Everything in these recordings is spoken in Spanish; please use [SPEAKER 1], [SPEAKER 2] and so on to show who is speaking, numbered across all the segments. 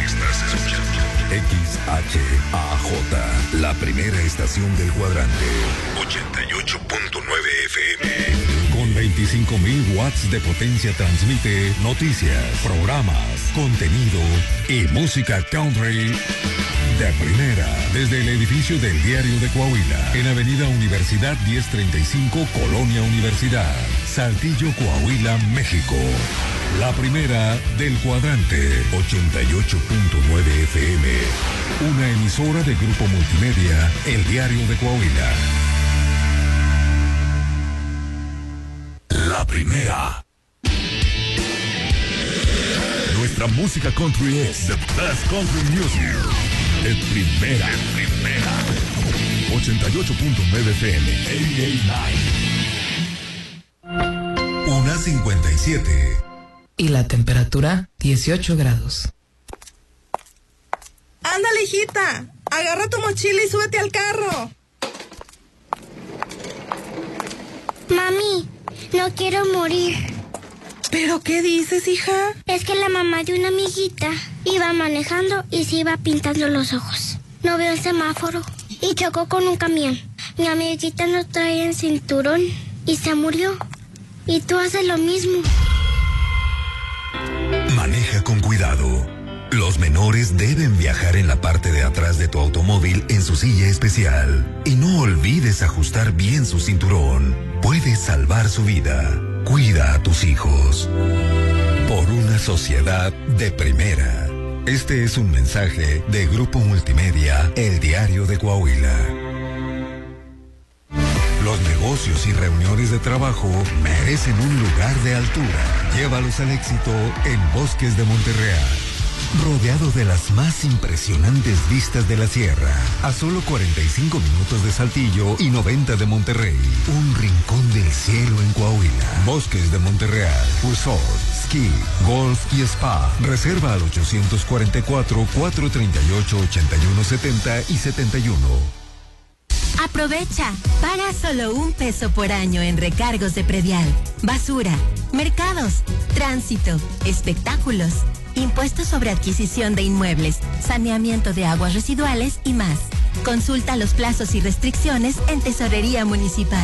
[SPEAKER 1] Estás escuchando XHAJ, la primera estación del cuadrante. 88.9 FM. Con 25.000 watts de potencia transmite noticias, programas, contenido y música country de primera. Desde el edificio del Diario de Coahuila, en Avenida Universidad 1035, Colonia Universidad, Saltillo, Coahuila, México. La primera del cuadrante, 88.9 FM. Una emisora de Grupo Multimedia, El Diario de Coahuila. La primera. Nuestra música country es the best country music. El primera. 88.9 FM. 88.9. 1:57.
[SPEAKER 2] Y la temperatura, 18 grados.
[SPEAKER 3] Ándale, hijita. Agarra tu mochila y súbete al carro.
[SPEAKER 4] Mami, no quiero morir.
[SPEAKER 3] ¿Pero qué dices, hija?
[SPEAKER 4] Es que la mamá de una amiguita iba manejando y se iba pintando los ojos. No vio el semáforo y chocó con un camión. Mi amiguita no traía el cinturón y se murió. Y tú haces lo mismo.
[SPEAKER 1] Maneja con cuidado. Los menores deben viajar en la parte de atrás de tu automóvil en su silla especial. Y no olvides ajustar bien su cinturón. Puedes salvar su vida. Cuida a tus hijos. Por una sociedad de primera. Este es un mensaje de Grupo Multimedia, El Diario de Coahuila. Los negocios y reuniones de trabajo merecen un lugar de altura. Llévalos al éxito en Bosques de Monterreal. Rodeado de las más impresionantes vistas de la sierra, a solo 45 minutos de Saltillo y 90 de Monterrey. Un rincón del cielo en Coahuila. Bosques de Monterreal, Resort, Ski, Golf y Spa. Reserva al 844-438-8170 y 71.
[SPEAKER 5] Aprovecha, paga solo $1 por año en recargos de predial, basura, mercados, tránsito, espectáculos, impuestos sobre adquisición de inmuebles, saneamiento de aguas residuales y más. Consulta los plazos y restricciones en Tesorería Municipal.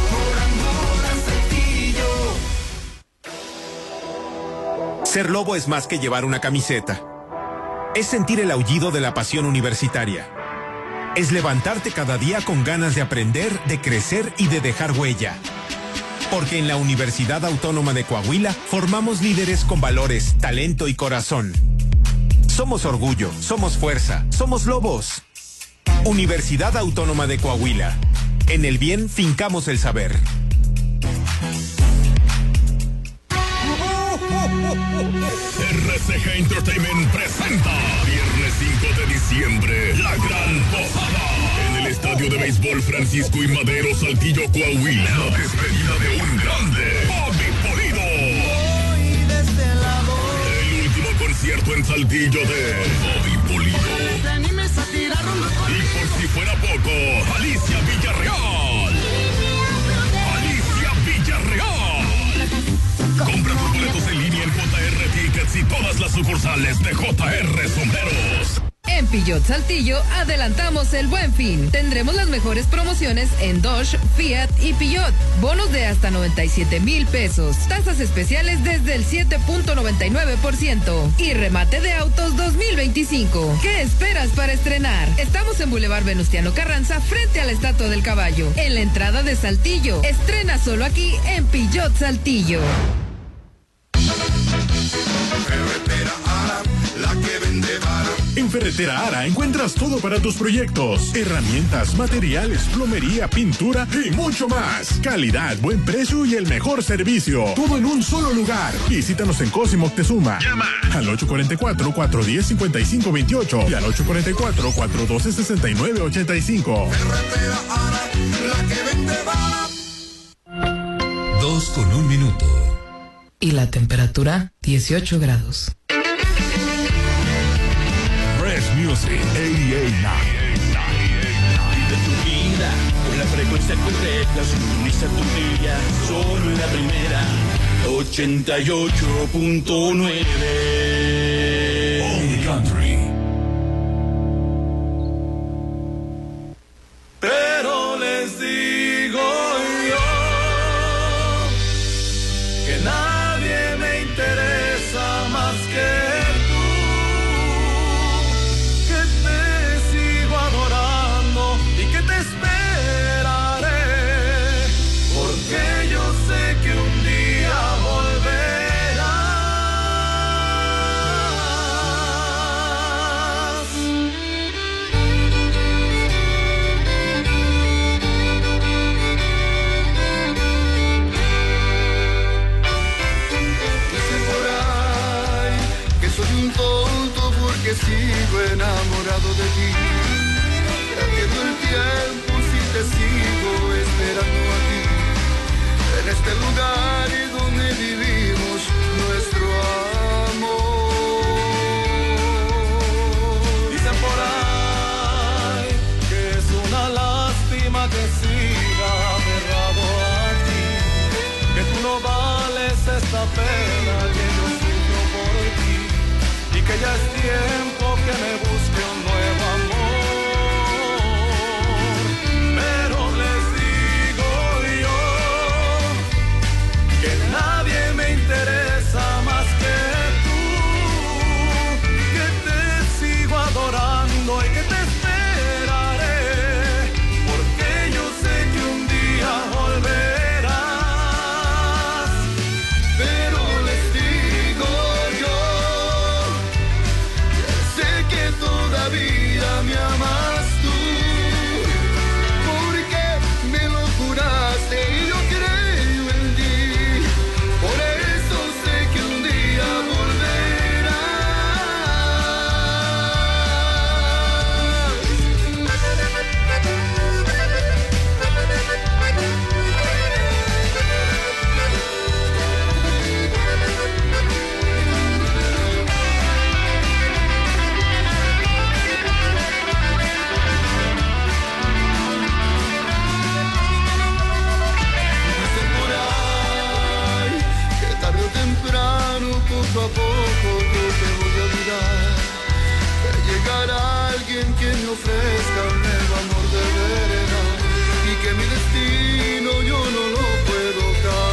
[SPEAKER 6] Ser lobo es más que llevar una camiseta. Es sentir el aullido de la pasión universitaria. Es levantarte cada día con ganas de aprender, de crecer y de dejar huella. Porque en la Universidad Autónoma de Coahuila formamos líderes con valores, talento y corazón. Somos orgullo, somos fuerza, somos lobos. Universidad Autónoma de Coahuila. En el bien fincamos el saber.
[SPEAKER 7] RCG Entertainment presenta viernes 5 de diciembre la gran posada en el estadio de béisbol Francisco I. Madero, Saltillo, Coahuila. La despedida de un grande, Bobby Pulido. El último concierto en Saltillo de Bobby Pulido. Y por si fuera poco, Alicia Villarreal. Compra tus boletos en línea en JR Tickets y todas las sucursales de JR Sombreros.
[SPEAKER 8] En Peugeot Saltillo adelantamos el Buen Fin. Tendremos las mejores promociones en Dodge, Fiat y Peugeot. Bonos de hasta 97,000 pesos. Tasas especiales desde el 7.99%. Y remate de autos 2025. ¿Qué esperas para estrenar? Estamos en Boulevard Venustiano Carranza, frente a la Estatua del Caballo. En la entrada de Saltillo. Estrena solo aquí en Peugeot Saltillo.
[SPEAKER 1] Ferretera Ara, la que vende vara.
[SPEAKER 7] En Ferretera Ara encuentras todo para tus proyectos. Herramientas, materiales, plomería, pintura y mucho más. Calidad, buen precio y el mejor servicio. Todo en un solo lugar. Visítanos en Cosimo Moctezuma. Llama al 844-410-5528 y al 844-412-6985.
[SPEAKER 1] Ferretera Ara, la que vende vara. 2:01.
[SPEAKER 2] Y la temperatura, 18 grados.
[SPEAKER 7] Fresh Music 88.9.
[SPEAKER 9] De tu vida, con la frecuencia correcta, sintoniza tu día, solo en la primera, 88.9.
[SPEAKER 7] Only Country.
[SPEAKER 10] que sigo enamorado de ti. Perdiendo el tiempo si te sigo esperando a ti. En este lugar donde vivimos nuestro amor.
[SPEAKER 11] Dicen por ahí que es una lástima que siga aferrado a ti, que tú no vales esta pena que yo sufro por ti, y que ya es tiempo que me busque un nuevo amor. Pero les digo yo que nadie me interesa más que tú, que te sigo adorando y que te esperaré, porque yo sé que un día volverás.
[SPEAKER 10] Pero les digo yo que sé que todavía me amas tú, porque me lo juraste y yo creo en ti. Por eso sé que un día Dicen por ahí que tarde o temprano, poco a poco, yo te voy a olvidar. Que llegará alguien que me ofrezca un nuevo amor de verdad, y que mi destino yo no lo puedo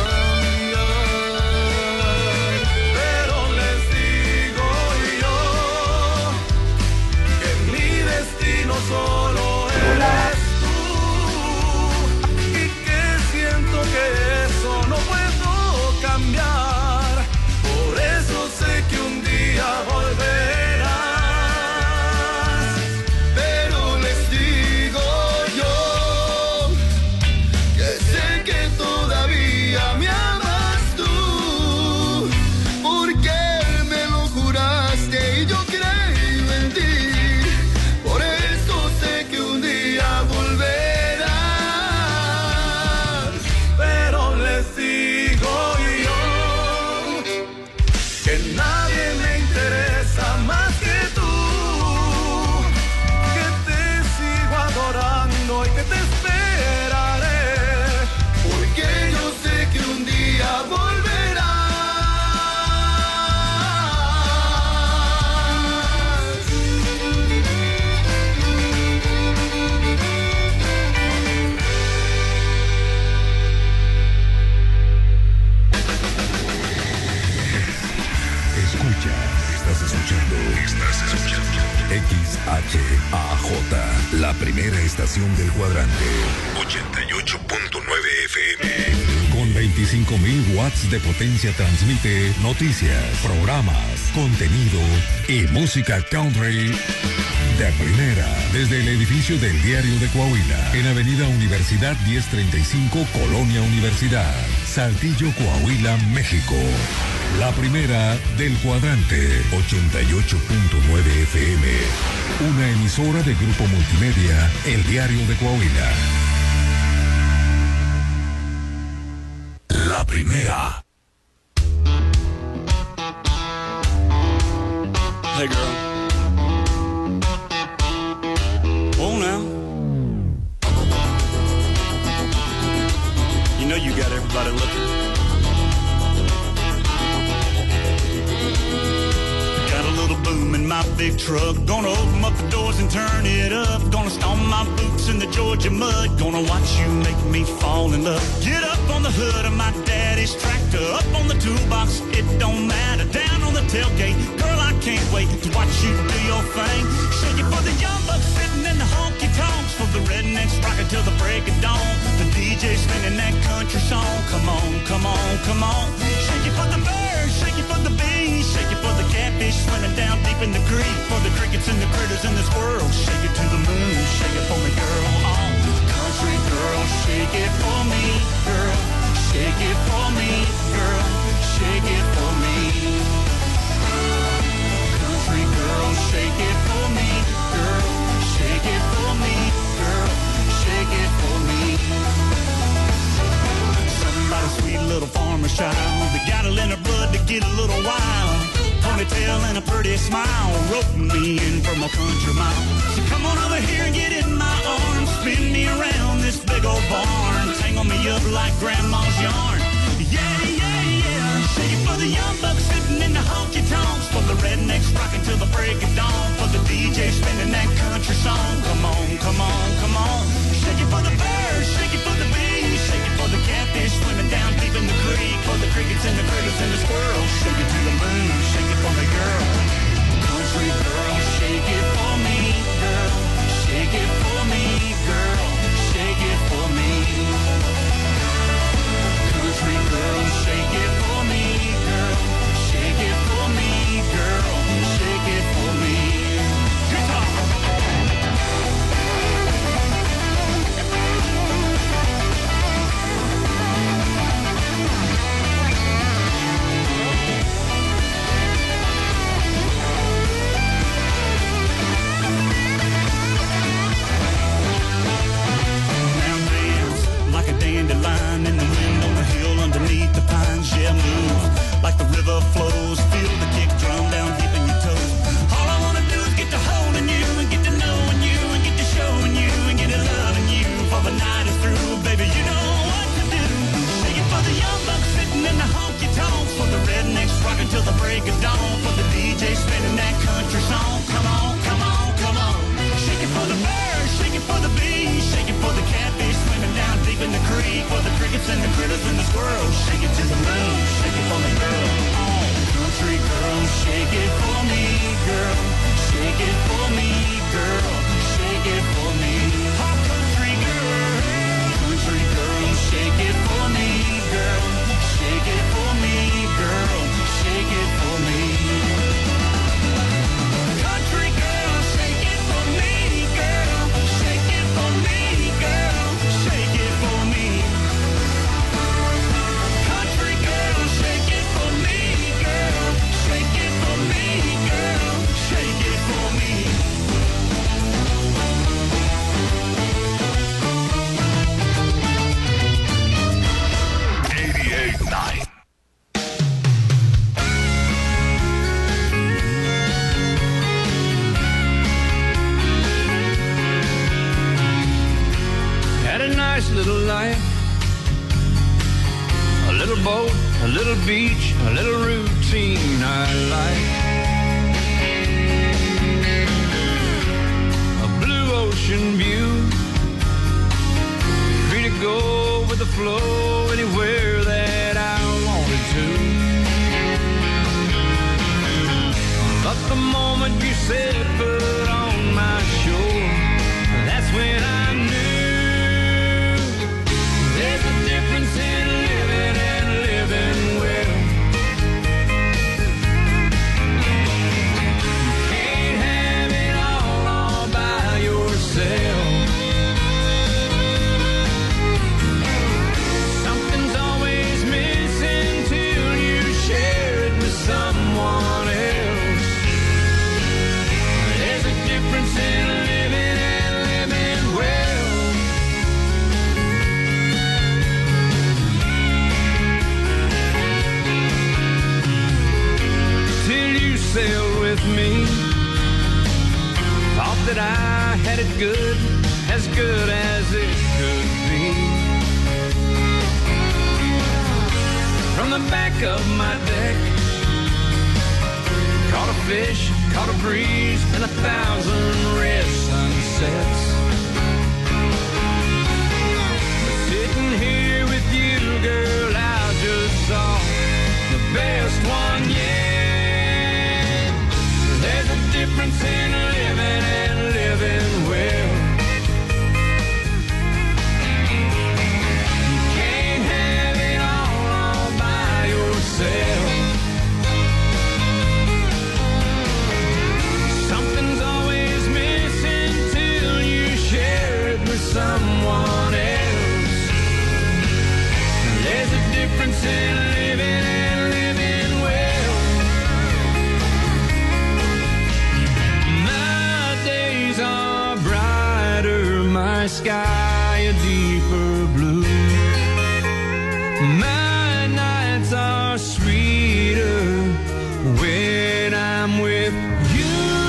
[SPEAKER 10] cambiar.
[SPEAKER 11] Pero les digo yo que mi destino solo eres tú, y que siento que eso no puedo cambiar. Por eso sé que un día volverás.
[SPEAKER 10] Pero les digo yo que sé que todavía me amas tú, porque me lo juraste y yo creo en ti. Por eso sé que un día volverás.
[SPEAKER 11] Pero les digo yo que nadie me interesa más que tú, que te sigo adorando y que te esperaré,
[SPEAKER 10] porque yo sé que un día volverás.
[SPEAKER 1] Estás escuchando XHAJ, la primera estación del cuadrante. 88.9 FM. Con 25.000 watts de potencia transmite noticias, programas, contenido y música country de primera. Desde el edificio del Diario de Coahuila, en Avenida Universidad 1035, Colonia Universidad, Saltillo, Coahuila, México. La primera del cuadrante, 88.9 FM. Una emisora de Grupo Multimedia, El Diario de Coahuila. La primera.
[SPEAKER 9] Hey girl. Oh now. You know you got everybody looking. Got a little boom in my big truck. Gonna open up the doors and turn it up. Gonna stomp my boots in the Georgia mud. Gonna watch you make me fall in love. Get up on the hood of my daddy's tractor. Up on the toolbox, it don't matter. Down on the tailgate, girl, I can't wait to watch you do your thing. Shake it for the young bucks sitting in the honky-tonks. For the rednecks rocking till the break of dawn. The DJ singing that country song. Come on, come on, come on. Shake it for the birds, shake it for the bees. Shake it for the catfish swimming down deep in the creek. For the crickets and the critters in this world. Shake it to the moon, shake it for me, girl. Oh, country girl, shake it for me, girl. Shake it for me, girl. Shake it for me. Country girl, shake in her blood to get a little wild. Ponytail and a pretty smile, roping me in from a country mile. So come on over here and get in my arms, spin me around this big old barn, tangle me up like grandma's yarn. Yeah, yeah, yeah. Shake it for the young bucks sitting in the honky tonks, for the rednecks rocking till the break of dawn, for the DJ spinning that country song. Come on, come on, come on. Shake it for the birds, shake it for the bees, shake it for the catfish swimming down deep in the creek, for the crickets and the critters and the squirrels. Shake it to the moon, shake it for me, girl. Country girl, shake it for me, girl. Shake it for me, girl. Shake it for me. Country girl, shake it for me, girl. Shake it for me, girl. Shake it for me. Guitar. Dandelion in the wind on the hill underneath the pines. Yeah, move like the river flows. Feel the kick drum down deep in your toes. All I wanna do is get to holding you and get to knowing you and get to showing you and get to loving you. For the night is through, baby, you know what to do. Shake it for the young bucks sitting in the honky tonks, for the rednecks rocking till the break of dawn, for the DJ spinning that country song. Come on, come on, come on. Shake it for the birds, shake it for the bees, shake it for the catfish swimming down deep in the creek, for the crickets and the critters and the squirrels. Shake it to the moon, shake it for me, girl. Oh, country girl, shake it for me, girl. Shake it for me, girl. Shake it for me. Oh, country girl, shake it for me, girl. Shake it for me, girl. Shake it for me. Country girl, shake it for me, girl. Shake it for me, girl. Shake it for me. Country girl, shake it for me, girl. Shake it for me, girl. Shake it for me.
[SPEAKER 1] 88.9.
[SPEAKER 12] Had a nice little life, a little boat, a little beach, a little routine I like. A blue ocean view, free to go with the flow anywhere that I wanted to. But the moment you set foot on my shore, that's when I knew there's a difference in living and living well. You can't have it all by yourself. Something's always missing till you share it with someone else. There's a difference in living and living well. Till you sailed with me, thought that I had it good as it could be. From the back of my deck, caught a fish, caught a breeze, and 1,000 red sunsets. But sitting here with you, girl, I just saw the best one yet. There's a difference in living and living well. You can't have it all by yourself. Something's always missing till you share it with someone else. There's a sweeter when I'm with you.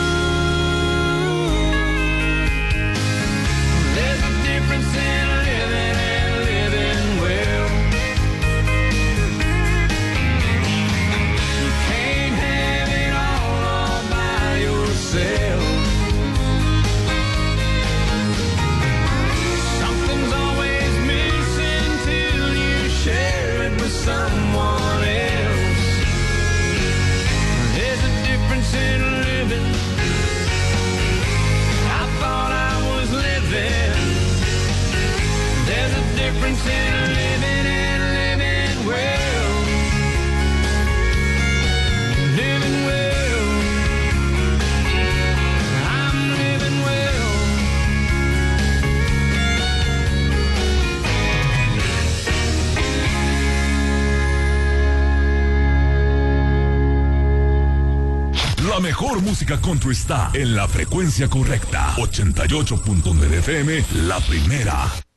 [SPEAKER 12] There's a difference in living and living well. You can't have it all by yourself. Something's always missing till you share it with someone else. There's a difference in living. I thought I was living. There's a difference in living and living well. Living well. I'm living well.
[SPEAKER 1] La mejor música country está en la frecuencia correcta. 88.9 FM, La Primera.